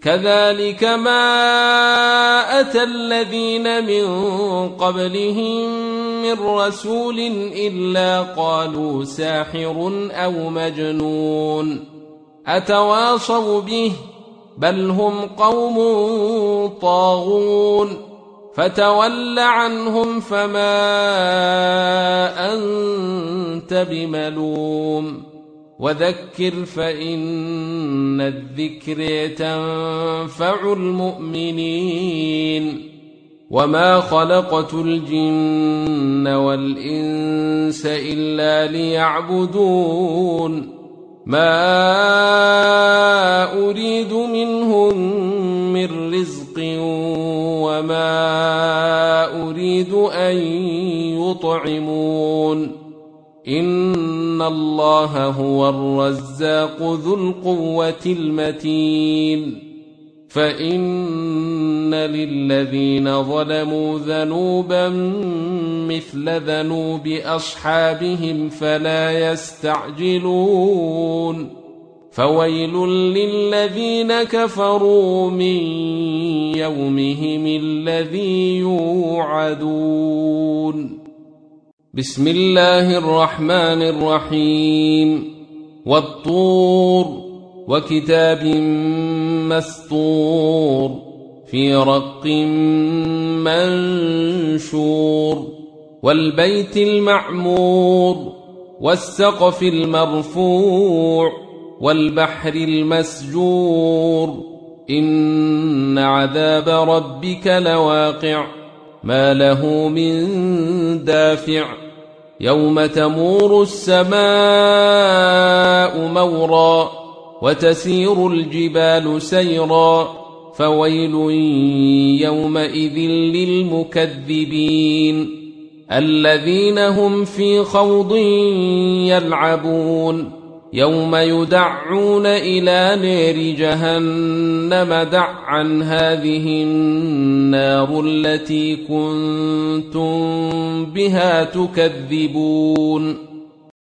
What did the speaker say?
كذلك ما أتى الذين من قبلهم من رسول إلا قالوا ساحر أو مجنون أتواصوا به بل هم قوم طاغون فتول عنهم فما أنت بملوم وذكر فإن الذكر تنفع المؤمنين وما خلقت الجن والإنس إلا ليعبدون ما أريد منهم من رزق وما أريد أن يطعمون إن الله هو الرزاق ذو القوة المتين فإن للذين ظلموا ذنوبا مثل ذنوب أصحابهم فلا يستعجلون فويل للذين كفروا من يومهم الذي يوعدون بسم الله الرحمن الرحيم والطور وكتاب مسطور في رق منشور والبيت المعمور والسقف المرفوع والبحر المسجور إن عذاب ربك لواقع ما له من دافع يوم تمور السماء مورا وتسير الجبال سيرا فويل يومئذ للمكذبين الذين هم في خوض يلعبون يوم يدعون إلى نار جهنم دعا هذه النار التي كنتم بها تكذبون